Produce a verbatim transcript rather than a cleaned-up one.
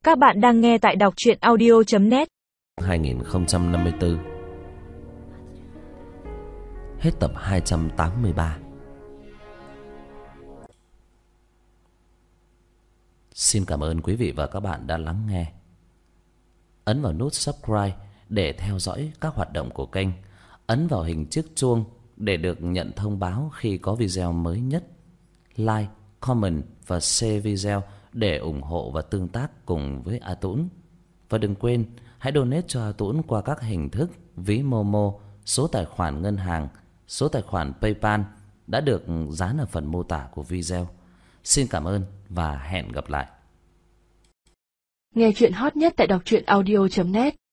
Các bạn đang nghe tại đọc truyện audio chấm net. hai nghìn không trăm năm mươi tư. Hết tập hai trăm tám mươi ba. Xin cảm ơn quý vị và các bạn đã lắng nghe. Ấn vào nút subscribe để theo dõi các hoạt động của kênh. Ấn vào hình chiếc chuông để được nhận thông báo khi có video mới nhất. Like, comment và share video để ủng hộ và tương tác cùng với A Tũng. Và đừng quên hãy donate cho A Tũng qua các hình thức ví Momo, số tài khoản ngân hàng, số tài khoản PayPal đã được dán ở phần mô tả của video. Xin cảm ơn và hẹn gặp lại. Nghe truyện hot nhất tại đọc truyện audio chấm net.